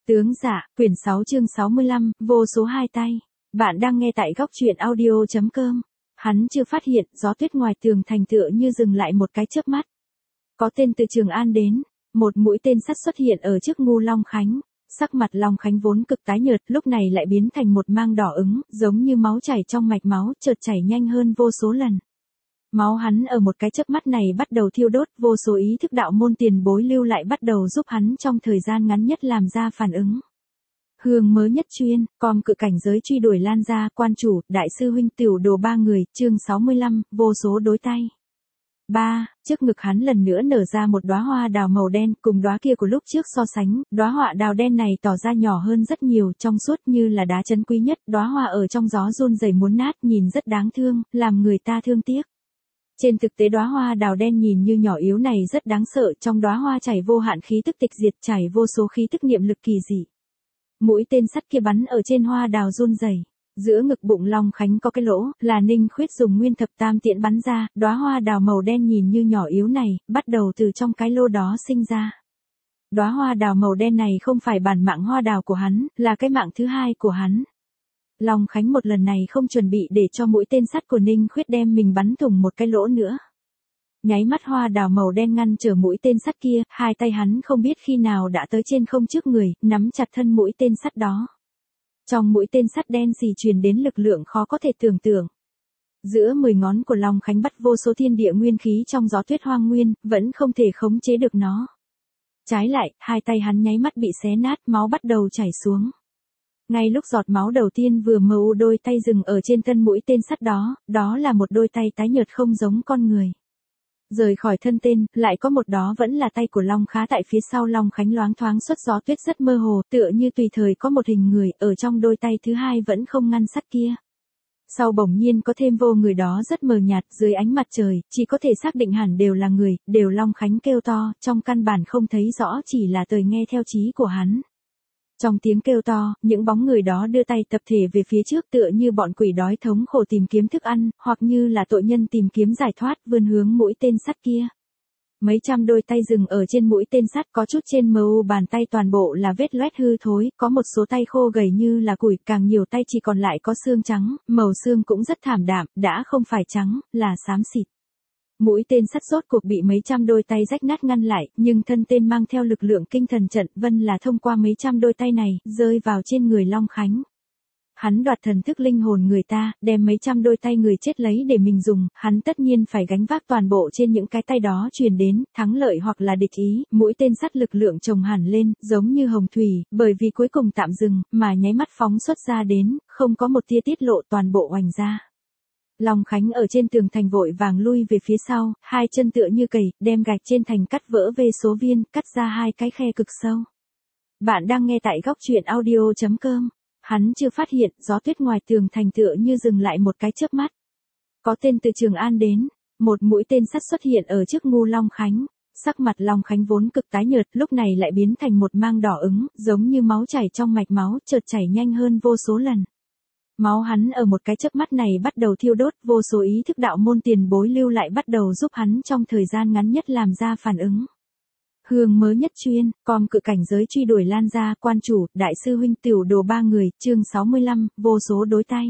Tướng dạ, quyển 6 chương 65, vô số hai tay. Bạn đang nghe tại góc truyện audio.com. Hắn chưa phát hiện, gió tuyết ngoài tường thành tựa như dừng lại một cái chớp mắt. Có tên từ Trường An đến, một mũi tên sắt xuất hiện ở trước ngu Long Khánh. Sắc mặt Long Khánh vốn cực tái nhợt, lúc này lại biến thành một mang đỏ ửng, giống như máu chảy trong mạch máu, chợt chảy nhanh hơn vô số lần. Máu hắn ở một cái chớp mắt này bắt đầu thiêu đốt, vô số ý thức đạo môn tiền bối lưu lại bắt đầu giúp hắn trong thời gian ngắn nhất làm ra phản ứng. Hương mới nhất chuyên, com cự cảnh giới truy đuổi lan ra, quan chủ, đại sư huynh tiểu đồ ba người, chương 65, vô số đối tay. 3. Trước ngực hắn lần nữa nở ra một đóa hoa đào màu đen, cùng đóa kia của lúc trước so sánh, đóa hoa đào đen này tỏ ra nhỏ hơn rất nhiều, trong suốt như là đá chân quý nhất, đóa hoa ở trong gió run rẩy muốn nát, nhìn rất đáng thương, làm người ta thương tiếc. Trên thực tế đóa hoa đào đen nhìn như nhỏ yếu này rất đáng sợ, trong đóa hoa chảy vô hạn khí tức tịch diệt, chảy vô số khí tức niệm lực kỳ dị. Mũi tên sắt kia bắn ở trên hoa đào run rẩy. Giữa ngực bụng Long Khánh có cái lỗ, là Ninh Khuyết dùng nguyên thập tam tiễn bắn ra, đóa hoa đào màu đen nhìn như nhỏ yếu này, bắt đầu từ trong cái lô đó sinh ra. Đóa hoa đào màu đen này không phải bản mạng hoa đào của hắn, là cái mạng thứ hai của hắn. Long Khánh một lần này không chuẩn bị để cho mũi tên sắt của Ninh Khuyết đem mình bắn thủng một cái lỗ nữa. Nháy mắt hoa đào màu đen ngăn trở mũi tên sắt kia, hai tay hắn không biết khi nào đã tới trên không trước người, nắm chặt thân mũi tên sắt đó. Trong mũi tên sắt đen xì truyền đến lực lượng khó có thể tưởng tượng. Giữa 10 ngón của Long Khánh bắt vô số thiên địa nguyên khí trong gió tuyết hoang nguyên, vẫn không thể khống chế được nó. Trái lại, hai tay hắn nháy mắt bị xé nát, máu bắt đầu chảy xuống. Ngay lúc giọt máu đầu tiên vừa mờ đôi tay dừng ở trên thân mũi tên sắt đó, đó là một đôi tay tái nhợt không giống con người. Rời khỏi thân tên, lại có một đó vẫn là tay của Long Khá tại phía sau Long Khánh loáng thoáng xuất gió tuyết rất mơ hồ, tựa như tùy thời có một hình người, ở trong đôi tay thứ hai vẫn không ngăn sắt kia. Sau bỗng nhiên có thêm vô người đó rất mờ nhạt, dưới ánh mặt trời, chỉ có thể xác định hẳn đều là người, đều Long Khánh kêu to, trong căn bản không thấy rõ chỉ là tời nghe theo chí của hắn. Trong tiếng kêu to, những bóng người đó đưa tay tập thể về phía trước tựa như bọn quỷ đói thống khổ tìm kiếm thức ăn, hoặc như là tội nhân tìm kiếm giải thoát vươn hướng mũi tên sắt kia. Mấy trăm đôi tay dừng ở trên mũi tên sắt, có chút trên mờ bàn tay toàn bộ là vết loét hư thối, có một số tay khô gầy như là củi, càng nhiều tay chỉ còn lại có xương trắng, màu xương cũng rất thảm đạm, đã không phải trắng, là xám xịt. Mũi tên sắt rốt cuộc bị mấy trăm đôi tay rách nát ngăn lại, nhưng thân tên mang theo lực lượng kinh thần trận vân là thông qua mấy trăm đôi tay này, rơi vào trên người Long Khánh. Hắn đoạt thần thức linh hồn người ta, đem mấy trăm đôi tay người chết lấy để mình dùng, hắn tất nhiên phải gánh vác toàn bộ trên những cái tay đó truyền đến, thắng lợi hoặc là địch ý, mũi tên sắt lực lượng chồng hẳn lên, giống như hồng thủy, bởi vì cuối cùng tạm dừng, mà nháy mắt phóng xuất ra đến, không có một tia tiết lộ toàn bộ oành ra. Long Khánh ở trên tường thành vội vàng lui về phía sau, hai chân tựa như cầy, đem gạch trên thành cắt vỡ về số viên, cắt ra hai cái khe cực sâu. Bạn đang nghe tại góc truyện audio.com. Hắn chưa phát hiện, gió tuyết ngoài tường thành tựa như dừng lại một cái chớp mắt. Có tên từ Trường An đến, một mũi tên sắt xuất hiện ở trước ngu Long Khánh. Sắc mặt Long Khánh vốn cực tái nhợt, lúc này lại biến thành một mang đỏ ửng, giống như máu chảy trong mạch máu, chợt chảy nhanh hơn vô số lần. Máu hắn ở một cái chớp mắt này bắt đầu thiêu đốt, vô số ý thức đạo môn tiền bối lưu lại bắt đầu giúp hắn trong thời gian ngắn nhất làm ra phản ứng. Hương mới nhất chuyên, com cự cảnh giới truy đuổi lan ra, quan chủ, đại sư huynh tiểu đồ ba người, chương 65, vô số đối tay.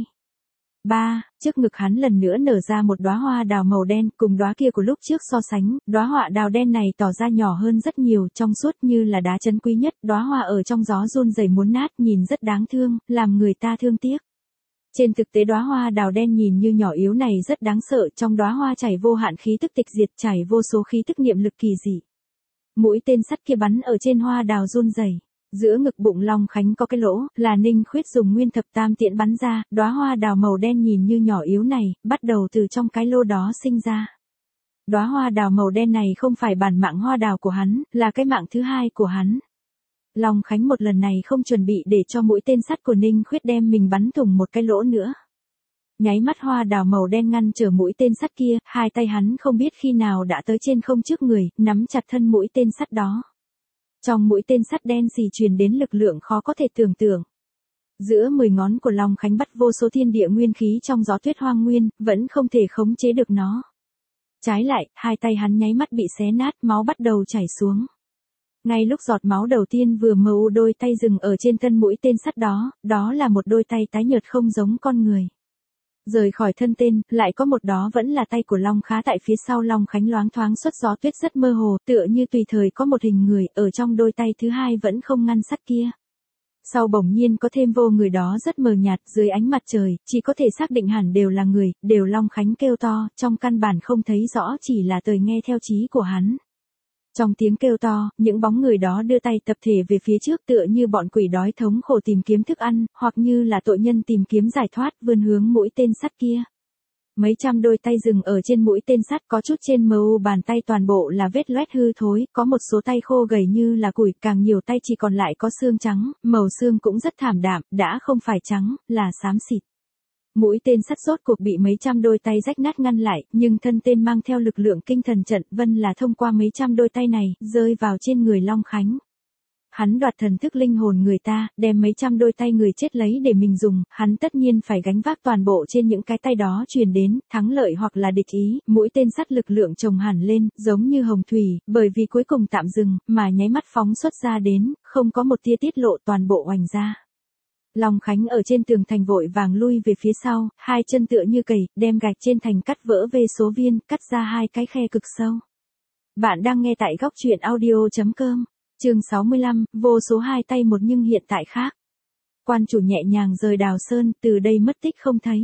3. Trước ngực hắn lần nữa nở ra một đóa hoa đào màu đen, cùng đóa kia của lúc trước so sánh, đóa hoa đào đen này tỏ ra nhỏ hơn rất nhiều, trong suốt như là đá chân quý nhất, đóa hoa ở trong gió run rẩy muốn nát, nhìn rất đáng thương, làm người ta thương tiếc. Trên thực tế đóa hoa đào đen nhìn như nhỏ yếu này rất đáng sợ, trong đóa hoa chảy vô hạn khí tức tịch diệt, chảy vô số khí tức niệm lực kỳ dị. Mũi tên sắt kia bắn ở trên hoa đào run rẩy. Giữa ngực bụng Long Khánh có cái lỗ, là Ninh Khuyết dùng nguyên thập tam tiễn bắn ra, đóa hoa đào màu đen nhìn như nhỏ yếu này, bắt đầu từ trong cái lô đó sinh ra. Đóa hoa đào màu đen này không phải bản mạng hoa đào của hắn, là cái mạng thứ hai của hắn. Long Khánh một lần này không chuẩn bị để cho mũi tên sắt của Ninh Khuyết đem mình bắn thủng một cái lỗ nữa. Nháy mắt hoa đào màu đen ngăn trở mũi tên sắt kia, hai tay hắn không biết khi nào đã tới trên không trước người, nắm chặt thân mũi tên sắt đó. Trong mũi tên sắt đen xì truyền đến lực lượng khó có thể tưởng tượng. Giữa 10 ngón của Long Khánh bắt vô số thiên địa nguyên khí trong gió tuyết hoang nguyên, vẫn không thể khống chế được nó. Trái lại, hai tay hắn nháy mắt bị xé nát, máu bắt đầu chảy xuống. Ngay lúc giọt máu đầu tiên vừa mờ u đôi tay dừng ở trên thân mũi tên sắt đó, đó là một đôi tay tái nhợt không giống con người. Rời khỏi thân tên, lại có một đó vẫn là tay của Long Khá tại phía sau Long Khánh loáng thoáng xuất gió tuyết rất mơ hồ, tựa như tùy thời có một hình người, ở trong đôi tay thứ hai vẫn không ngăn sắt kia. Sau bỗng nhiên có thêm vô người đó rất mờ nhạt dưới ánh mặt trời, chỉ có thể xác định hẳn đều là người, đều Long Khánh kêu to, trong căn bản không thấy rõ chỉ là tời nghe theo trí của hắn. Trong tiếng kêu to, những bóng người đó đưa tay tập thể về phía trước tựa như bọn quỷ đói thống khổ tìm kiếm thức ăn, hoặc như là tội nhân tìm kiếm giải thoát vươn hướng mũi tên sắt kia. Mấy trăm đôi tay dừng ở trên mũi tên sắt, có chút trên mu bàn tay toàn bộ là vết loét hư thối, có một số tay khô gầy như là củi, càng nhiều tay chỉ còn lại có xương trắng, màu xương cũng rất thảm đạm, đã không phải trắng, là xám xịt. Mũi tên sắt rốt cuộc bị mấy trăm đôi tay rách nát ngăn lại, nhưng thân tên mang theo lực lượng kinh thần trận vân là thông qua mấy trăm đôi tay này, rơi vào trên người Long Khánh. Hắn đoạt thần thức linh hồn người ta, đem mấy trăm đôi tay người chết lấy để mình dùng, hắn tất nhiên phải gánh vác toàn bộ trên những cái tay đó truyền đến, thắng lợi hoặc là địch ý, mũi tên sắt lực lượng chồng hẳn lên, giống như hồng thủy, bởi vì cuối cùng tạm dừng, mà nháy mắt phóng xuất ra đến, không có một tia tiết lộ toàn bộ oành ra. Long Khánh ở trên tường thành vội vàng lui về phía sau, hai chân tựa như cầy, đem gạch trên thành cắt vỡ về số viên, cắt ra hai cái khe cực sâu. Bạn đang nghe tại góc truyện audio.com. Chương 65, vô số hai tay một nhưng hiện tại khác. Quan chủ nhẹ nhàng rời Đào Sơn, từ đây mất tích không thấy.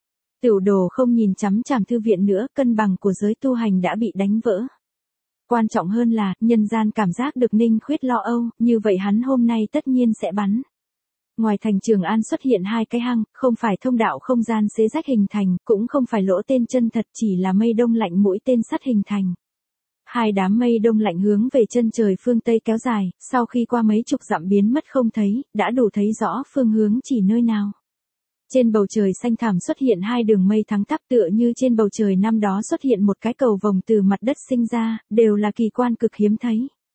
Tửu đồ không nhìn chằm chằm thư viện nữa, cân bằng của giới tu hành đã bị đánh vỡ. Quan trọng hơn là, nhân gian cảm giác được Ninh Khuyết lo âu, như vậy hắn hôm nay tất nhiên sẽ bắn. Ngoài thành Trường An xuất hiện hai cái hang, không phải thông đạo không gian xé rách hình thành, cũng không phải lỗ tên chân thật, chỉ là mây đông lạnh mũi tên sắt hình thành. Hai đám mây đông lạnh hướng về chân trời phương Tây kéo dài, sau khi qua mấy chục dặm biến mất không thấy, đã đủ thấy rõ phương hướng chỉ nơi nào. Trên bầu trời xanh thẳm xuất hiện hai đường mây thắng thắp tựa như trên bầu trời năm đó xuất hiện một cái cầu vồng từ mặt đất sinh ra, đều là kỳ quan cực hiếm thấy.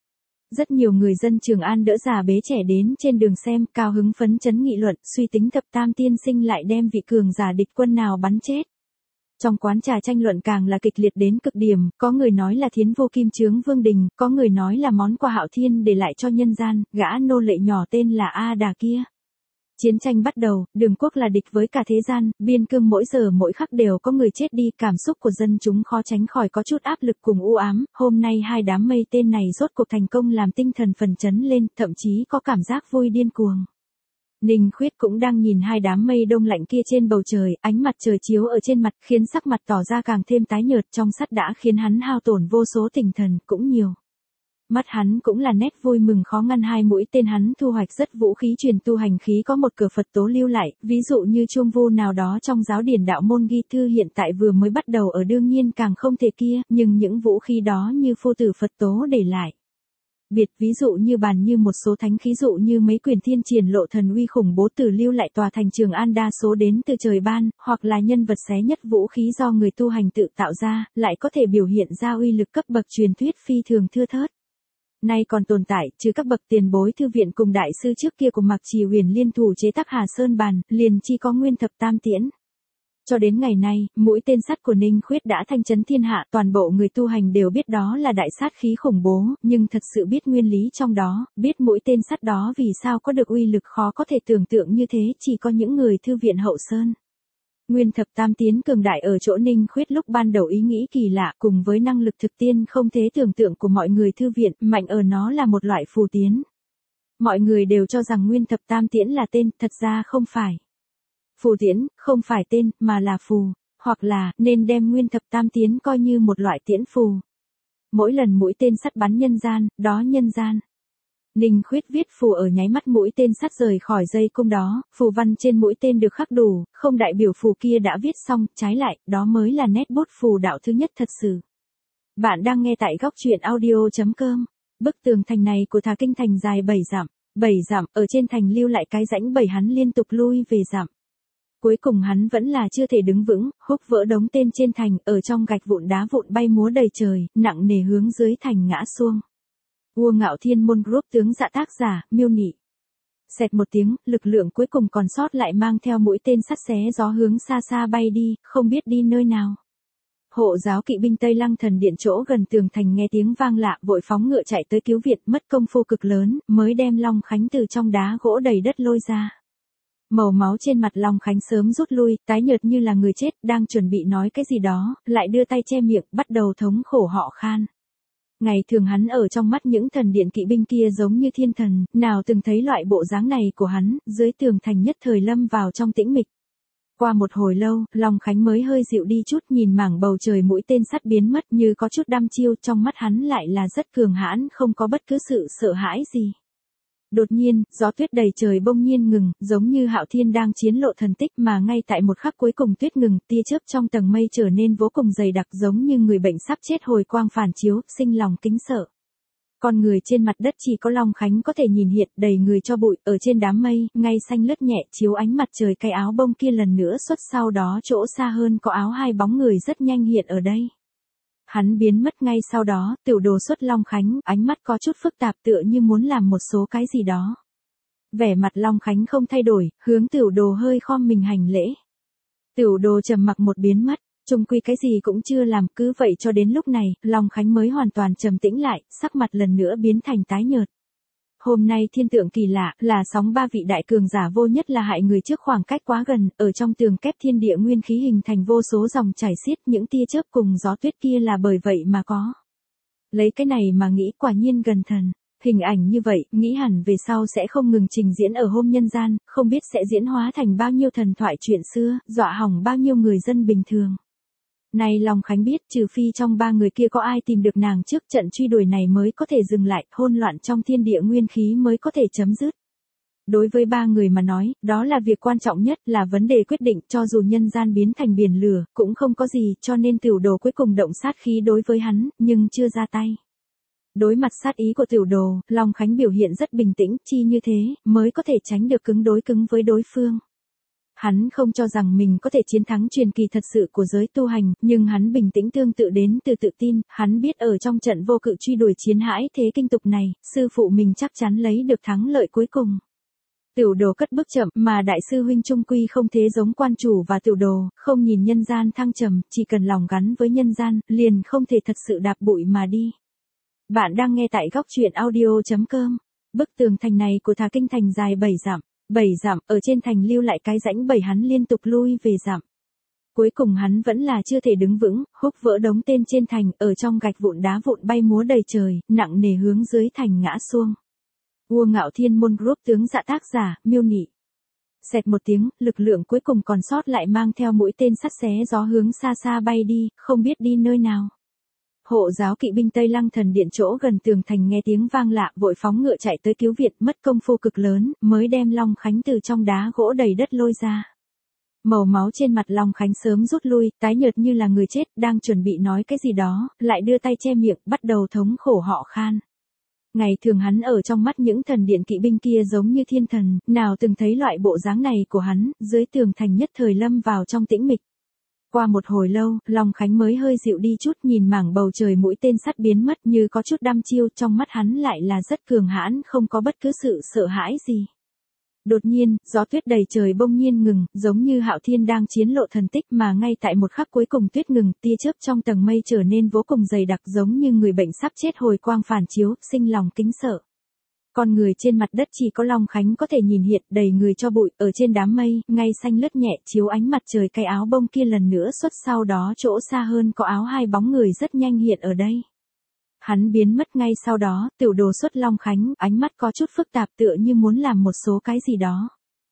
Rất nhiều người dân Trường An đỡ già bế trẻ đến trên đường xem, cao hứng phấn chấn nghị luận, suy tính thập tam tiên sinh lại đem vị cường giả địch quân nào bắn chết. Trong quán trà tranh luận càng là kịch liệt đến cực điểm, có người nói là Thiến Vô Kim Chướng Vương Đình, có người nói là món quà Hạo Thiên để lại cho nhân gian, gã nô lệ nhỏ tên là A Đà kia. Chiến tranh bắt đầu, Đường Quốc là địch với cả thế gian, biên cương mỗi giờ mỗi khắc đều có người chết đi, cảm xúc của dân chúng khó tránh khỏi có chút áp lực cùng u ám, hôm nay hai đám mây tên này rốt cuộc thành công làm tinh thần phấn chấn lên, thậm chí có cảm giác vui điên cuồng. Ninh Khuyết cũng đang nhìn hai đám mây đông lạnh kia trên bầu trời, ánh mặt trời chiếu ở trên mặt khiến sắc mặt tỏ ra càng thêm tái nhợt, trong sắt đã khiến hắn hao tổn vô số tinh thần, cũng nhiều. Mắt hắn cũng là nét vui mừng khó ngăn, hai mũi tên hắn thu hoạch rất vũ khí truyền tu hành khí có một cửa Phật tố lưu lại, ví dụ như chuông vu nào đó trong giáo điển đạo môn ghi thư hiện tại vừa mới bắt đầu ở đương nhiên càng không thể kia, nhưng những vũ khí đó như phu tử Phật tố để lại. Biệt ví dụ như bàn như một số thánh khí dụ như mấy quyển thiên triển lộ thần uy khủng bố tử lưu lại tòa thành Trường An đa số đến từ trời ban, hoặc là nhân vật xé nhất vũ khí do người tu hành tự tạo ra, lại có thể biểu hiện ra uy lực cấp bậc truyền thuyết phi thường thưa thớt. Nay còn tồn tại, trừ các bậc tiền bối thư viện cùng đại sư trước kia của Mạc Trì Huyền liên thủ chế tác Hà Sơn bàn, liền chi có nguyên thập tam tiễn. Cho đến ngày nay, mũi tên sắt của Ninh Khuyết đã thanh chấn thiên hạ, toàn bộ người tu hành đều biết đó là đại sát khí khủng bố, nhưng thật sự biết nguyên lý trong đó, biết mũi tên sắt đó vì sao có được uy lực khó có thể tưởng tượng như thế, chỉ có những người thư viện hậu sơn. Nguyên thập tam tiến cường đại ở chỗ Ninh Khuyết lúc ban đầu ý nghĩ kỳ lạ cùng với năng lực thực tiên không thể tưởng tượng của mọi người thư viện, mạnh ở nó là một loại phù tiến. Mọi người đều cho rằng nguyên thập tam tiễn là tên, thật ra không phải. Phù tiễn, không phải tên, mà là phù, hoặc là, nên đem nguyên thập tam tiến coi như một loại tiễn phù. Mỗi lần mũi tên sắt bắn nhân gian, đó nhân gian. Ninh Khuyết viết phù ở nháy mắt mũi tên sắt rời khỏi dây cung đó, phù văn trên mũi tên được khắc đủ, không đại biểu phù kia đã viết xong, trái lại, đó mới là nét bút phù đạo thứ nhất thật sự. Bạn đang nghe tại góc truyện audio.com. Bức tường thành này của Thà Kinh thành dài 7 dặm, ở trên thành lưu lại cái rãnh 7 hắn liên tục lui về dặm. Cuối cùng hắn vẫn là chưa thể đứng vững, húc vỡ đống tên trên thành, ở trong gạch vụn đá vụn bay múa đầy trời, nặng nề hướng dưới thành ngã xuông. Vua Ngạo Thiên Môn Group tướng dạ tác giả, miêu nị. Xẹt một tiếng, lực lượng cuối cùng còn sót lại mang theo mũi tên sắt xé gió hướng xa xa bay đi, không biết đi nơi nào. Hộ giáo kỵ binh Tây Lăng Thần Điện chỗ gần tường thành nghe tiếng vang lạ, vội phóng ngựa chạy tới cứu viện, mất công phu cực lớn, mới đem Long Khánh từ trong đá gỗ đầy đất lôi ra. Màu máu trên mặt Long Khánh sớm rút lui, tái nhợt như là người chết, đang chuẩn bị nói cái gì đó, lại đưa tay che miệng, bắt đầu thống khổ họ khan. Ngày thường hắn ở trong mắt những thần điện kỵ binh kia giống như thiên thần, nào từng thấy loại bộ dáng này của hắn, dưới tường thành nhất thời lâm vào trong tĩnh mịch. Qua một hồi lâu, Long Khánh mới hơi dịu đi chút, nhìn mảng bầu trời mũi tên sắt biến mất như có chút đăm chiêu, trong mắt hắn lại là rất cường hãn, không có bất cứ sự sợ hãi gì. Đột nhiên, gió tuyết đầy trời bỗng nhiên ngừng, giống như Hạo Thiên đang chiến lộ thần tích, mà ngay tại một khắc cuối cùng tuyết ngừng, tia chớp trong tầng mây trở nên vô cùng dày đặc, giống như người bệnh sắp chết hồi quang phản chiếu, sinh lòng kính sợ. Con người trên mặt đất chỉ có Long Khánh có thể nhìn hiện, đầy người cho bụi, ở trên đám mây, ngay xanh lướt nhẹ chiếu ánh mặt trời, cái áo bông kia lần nữa xuất, sau đó chỗ xa hơn có áo hai bóng người rất nhanh hiện ở đây. Hắn biến mất ngay sau đó, tiểu đồ xuất Long Khánh, ánh mắt có chút phức tạp tựa như muốn làm một số cái gì đó. Vẻ mặt Long Khánh không thay đổi, hướng tiểu đồ hơi khom mình hành lễ. Tiểu đồ trầm mặc một biến mất, chung quy cái gì cũng chưa làm, cứ vậy cho đến lúc này, Long Khánh mới hoàn toàn trầm tĩnh lại, sắc mặt lần nữa biến thành tái nhợt. Hôm nay thiên tượng kỳ lạ, là sóng ba vị đại cường giả vô nhất là hại người trước khoảng cách quá gần, ở trong tường kép thiên địa nguyên khí hình thành vô số dòng chảy xiết, những tia chớp cùng gió tuyết kia là bởi vậy mà có. Lấy cái này mà nghĩ quả nhiên gần thần. Hình ảnh như vậy, nghĩ hẳn về sau sẽ không ngừng trình diễn ở hôm nhân gian, không biết sẽ diễn hóa thành bao nhiêu thần thoại chuyện xưa, dọa hỏng bao nhiêu người dân bình thường. Này Long Khánh biết, trừ phi trong ba người kia có ai tìm được nàng trước, trận truy đuổi này mới có thể dừng lại, hỗn loạn trong thiên địa nguyên khí mới có thể chấm dứt. Đối với ba người mà nói, đó là việc quan trọng nhất, là vấn đề quyết định, cho dù nhân gian biến thành biển lửa, cũng không có gì, cho nên tiểu đồ cuối cùng động sát khí đối với hắn, nhưng chưa ra tay. Đối mặt sát ý của tiểu đồ, Long Khánh biểu hiện rất bình tĩnh, chi như thế, mới có thể tránh được cứng với đối phương. Hắn không cho rằng mình có thể chiến thắng truyền kỳ thật sự của giới tu hành, nhưng hắn bình tĩnh tương tự đến từ tự tin, hắn biết ở trong trận vô cự truy đuổi chiến hãi thế kinh tục này, sư phụ mình chắc chắn lấy được thắng lợi cuối cùng. Tiểu đồ cất bước chậm, mà đại sư huynh trung quy không thế giống quan chủ và tiểu đồ, không nhìn nhân gian thăng trầm, chỉ cần lòng gắn với nhân gian, liền không thể thật sự đạp bụi mà đi. Bạn đang nghe tại góc truyện audio.com. Bức tường thành này của Thà Kinh thành dài 7 dặm. 7 dặm, ở trên thành lưu lại cái rãnh 7 hắn liên tục lui về dặm. Cuối cùng hắn vẫn là chưa thể đứng vững, húc vỡ đống tên trên thành, ở trong gạch vụn đá vụn bay múa đầy trời, nặng nề hướng dưới thành ngã xuông. Vua Ngạo Thiên Môn Group tướng dạ tác giả, miêu nị. Xẹt một tiếng, lực lượng cuối cùng còn sót lại mang theo mũi tên sắt xé gió hướng xa xa bay đi, không biết đi nơi nào. Hộ giáo kỵ binh Tây Lăng Thần Điện chỗ gần tường thành nghe tiếng vang lạ, vội phóng ngựa chạy tới cứu viện, mất công phu cực lớn, mới đem Long Khánh từ trong đá gỗ đầy đất lôi ra. Màu máu trên mặt Long Khánh sớm rút lui, tái nhợt như là người chết, đang chuẩn bị nói cái gì đó, lại đưa tay che miệng, bắt đầu thống khổ họ khan. Ngày thường hắn ở trong mắt những thần điện kỵ binh kia giống như thiên thần, nào từng thấy loại bộ dáng này của hắn, dưới tường thành nhất thời lâm vào trong tĩnh mịch. Qua một hồi lâu, Long Khánh mới hơi dịu đi chút, nhìn mảng bầu trời mũi tên sắt biến mất như có chút đăm chiêu, trong mắt hắn lại là rất cường hãn, không có bất cứ sự sợ hãi gì. Đột nhiên, gió tuyết đầy trời bỗng nhiên ngừng, giống như Hạo Thiên đang chiến lộ thần tích, mà ngay tại một khắc cuối cùng tuyết ngừng, tia chớp trong tầng mây trở nên vô cùng dày đặc, giống như người bệnh sắp chết hồi quang phản chiếu, sinh lòng kính sợ. Con người trên mặt đất chỉ có Long Khánh có thể nhìn hiện, đầy người cho bụi, ở trên đám mây, ngay xanh lướt nhẹ chiếu ánh mặt trời, cái áo bông kia lần nữa xuất, sau đó chỗ xa hơn có áo hai bóng người rất nhanh hiện ở đây. Hắn biến mất ngay sau đó, tiểu đồ xuất Long Khánh, ánh mắt có chút phức tạp tựa như muốn làm một số cái gì đó.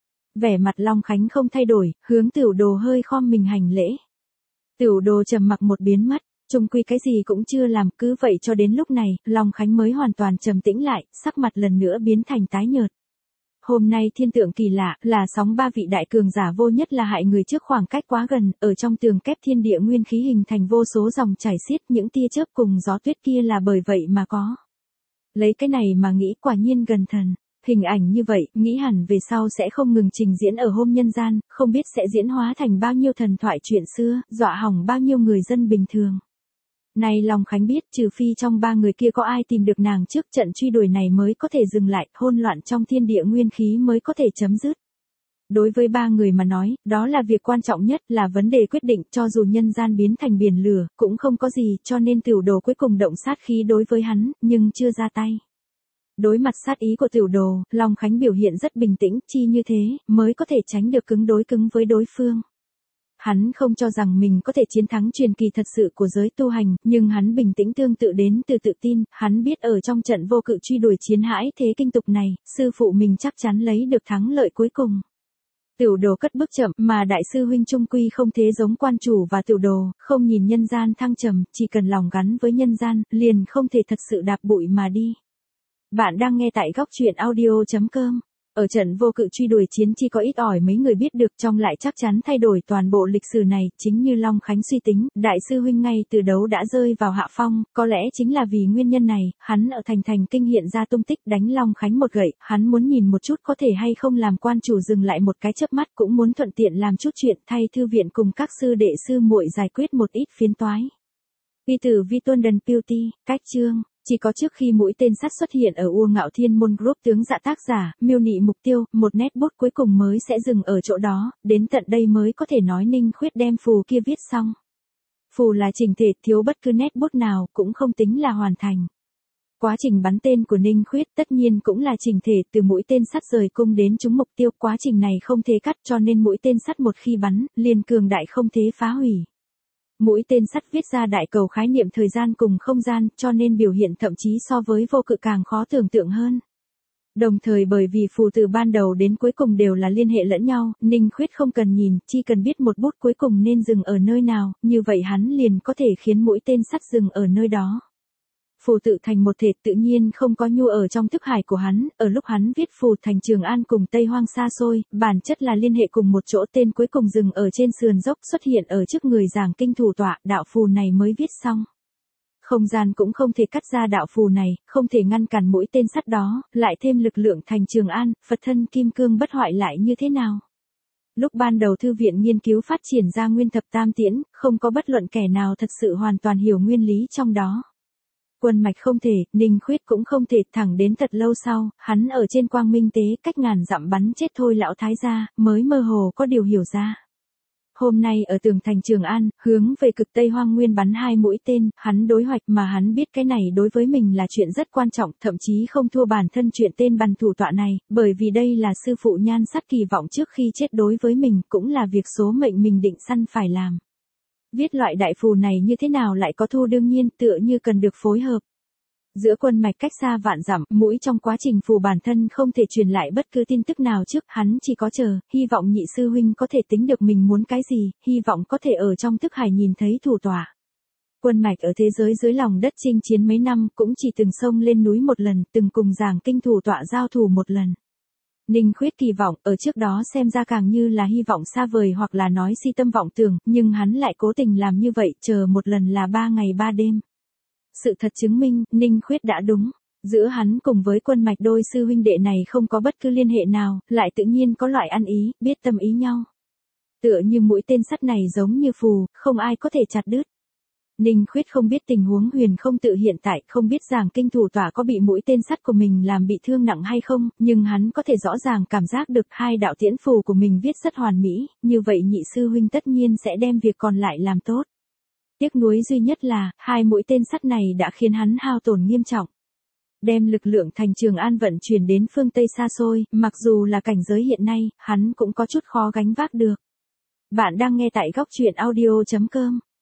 Vẻ mặt Long Khánh không thay đổi, hướng tiểu đồ hơi khom mình hành lễ. Tiểu đồ trầm mặc một biến mất, chung quy cái gì cũng chưa làm, cứ vậy cho đến lúc này, Long Khánh mới hoàn toàn trầm tĩnh lại, sắc mặt lần nữa biến thành tái nhợt. Hôm nay thiên tượng kỳ lạ, là sóng ba vị đại cường giả vô nhất là hại người trước khoảng cách quá gần, ở trong tường kép thiên địa nguyên khí hình thành vô số dòng chảy xiết, những tia chớp cùng gió tuyết kia là bởi vậy mà có. Lấy cái này mà nghĩ quả nhiên gần thần. Hình ảnh như vậy, nghĩ hẳn về sau sẽ không ngừng trình diễn ở hôm nhân gian, không biết sẽ diễn hóa thành bao nhiêu thần thoại chuyện xưa, dọa hỏng bao nhiêu người dân bình thường. Này Long Khánh biết, trừ phi trong ba người kia có ai tìm được nàng trước, trận truy đuổi này mới có thể dừng lại, hỗn loạn trong thiên địa nguyên khí mới có thể chấm dứt. Đối với ba người mà nói, đó là việc quan trọng nhất, là vấn đề quyết định, cho dù nhân gian biến thành biển lửa, cũng không có gì, cho nên Tiểu Đồ cuối cùng động sát khí đối với hắn, nhưng chưa ra tay. Đối mặt sát ý của Tiểu Đồ, Long Khánh biểu hiện rất bình tĩnh, chi như thế, mới có thể tránh được cứng đối cứng với đối phương. Hắn không cho rằng mình có thể chiến thắng truyền kỳ thật sự của giới tu hành, nhưng hắn bình tĩnh tương tự đến từ tự tin, hắn biết ở trong trận vô cự truy đuổi chiến hãi thế kinh tục này, sư phụ mình chắc chắn lấy được thắng lợi cuối cùng. Tiểu Đồ cất bước chậm, mà đại sư huynh trung quy không thế giống quan chủ và Tiểu Đồ, không nhìn nhân gian thăng trầm, chỉ cần lòng gắn với nhân gian, liền không thể thật sự đạp bụi mà đi. Bạn đang nghe tại góc truyện audio.com. Ở trận vô cự truy đuổi chiến chỉ có ít ỏi mấy người biết được, trong lại chắc chắn thay đổi toàn bộ lịch sử này, chính như Long Khánh suy tính, đại sư huynh ngay từ đấu đã rơi vào hạ phong, có lẽ chính là vì nguyên nhân này, hắn ở thành kinh hiện ra tung tích đánh Long Khánh một gậy, hắn muốn nhìn một chút có thể hay không làm quan chủ dừng lại một cái chớp mắt, cũng muốn thuận tiện làm chút chuyện thay thư viện cùng các sư đệ sư muội giải quyết một ít phiến toái. Vi tử Vi Tuân Đần Beauty, cách chương. Chỉ có trước khi mũi tên sắt xuất hiện ở U Ngạo Thiên Môn Group tướng dạ tác giả, miêu nị mục tiêu, một nét bút cuối cùng mới sẽ dừng ở chỗ đó, đến tận đây mới có thể nói Ninh Khuyết đem phù kia viết xong. Phù là chỉnh thể, thiếu bất cứ nét bút nào, cũng không tính là hoàn thành. Quá trình bắn tên của Ninh Khuyết tất nhiên cũng là chỉnh thể, từ mũi tên sắt rời cung đến trúng mục tiêu, quá trình này không thể cắt, cho nên mũi tên sắt một khi bắn, liền cường đại không thể phá hủy. Mũi tên sắt viết ra đại cầu khái niệm thời gian cùng không gian, cho nên biểu hiện thậm chí so với vô cự càng khó tưởng tượng hơn. Đồng thời bởi vì phù từ ban đầu đến cuối cùng đều là liên hệ lẫn nhau, Ninh Khuyết không cần nhìn, chỉ cần biết một bút cuối cùng nên dừng ở nơi nào, như vậy hắn liền có thể khiến mũi tên sắt dừng ở nơi đó. Phù tự thành một thể, tự nhiên không có nhu ở trong thức hải của hắn, ở lúc hắn viết phù thành Trường An cùng Tây Hoang xa xôi, bản chất là liên hệ cùng một chỗ, tên cuối cùng dừng ở trên sườn dốc xuất hiện ở trước người giảng kinh thủ tọa, đạo phù này mới viết xong. Không gian cũng không thể cắt ra đạo phù này, không thể ngăn cản mũi tên sắt đó, lại thêm lực lượng thành Trường An, Phật thân kim cương bất hoại lại như thế nào? Lúc ban đầu thư viện nghiên cứu phát triển ra Nguyên Thập Tam Tiễn, không có bất luận kẻ nào thật sự hoàn toàn hiểu nguyên lý trong đó. Quân Mạch không thể, Ninh Khuyết cũng không thể, thẳng đến thật lâu sau, hắn ở trên Quang Minh Tế cách ngàn dặm bắn chết thôi lão thái gia, mới mơ hồ có điều hiểu ra. Hôm nay ở tường thành Trường An, hướng về cực Tây Hoang Nguyên bắn 2 mũi tên, hắn đối hoạch mà hắn biết cái này đối với mình là chuyện rất quan trọng, thậm chí không thua bản thân chuyện tên bắn thủ tọa này, bởi vì đây là sư phụ Nhan Sát kỳ vọng trước khi chết đối với mình, cũng là việc số mệnh mình định săn phải làm. Viết loại đại phù này như thế nào lại có thu đương nhiên, tựa như cần được phối hợp. Giữa Quân Mạch cách xa vạn dặm, mũi trong quá trình phù bản thân không thể truyền lại bất cứ tin tức nào trước, hắn chỉ có chờ, hy vọng nhị sư huynh có thể tính được mình muốn cái gì, hy vọng có thể ở trong thức hải nhìn thấy thủ tọa. Quân Mạch ở thế giới dưới lòng đất chinh chiến mấy năm, cũng chỉ từng xông lên núi một lần, từng cùng giảng kinh thủ tọa giao thủ một lần. Ninh Khuyết kỳ vọng, ở trước đó xem ra càng như là hy vọng xa vời hoặc là nói si tâm vọng tưởng, nhưng hắn lại cố tình làm như vậy, chờ một lần là 3 ngày 3 đêm. Sự thật chứng minh, Ninh Khuyết đã đúng. Giữa hắn cùng với Quân Mạch đôi sư huynh đệ này không có bất cứ liên hệ nào, lại tự nhiên có loại ăn ý, biết tâm ý nhau. Tựa như mũi tên sắt này giống như phù, không ai có thể chặt đứt. Ninh Khuyết không biết tình huống huyền không tự hiện tại, không biết giảng kinh thủ tọa có bị mũi tên sắt của mình làm bị thương nặng hay không, nhưng hắn có thể rõ ràng cảm giác được 2 đạo tiễn phù của mình viết rất hoàn mỹ, như vậy nhị sư huynh tất nhiên sẽ đem việc còn lại làm tốt. Tiếc nuối duy nhất là, 2 mũi tên sắt này đã khiến hắn hao tổn nghiêm trọng. Đem lực lượng thành Trường An vận chuyển đến phương Tây xa xôi, mặc dù là cảnh giới hiện nay, hắn cũng có chút khó gánh vác được. Bạn đang nghe tại góc truyện audio.com.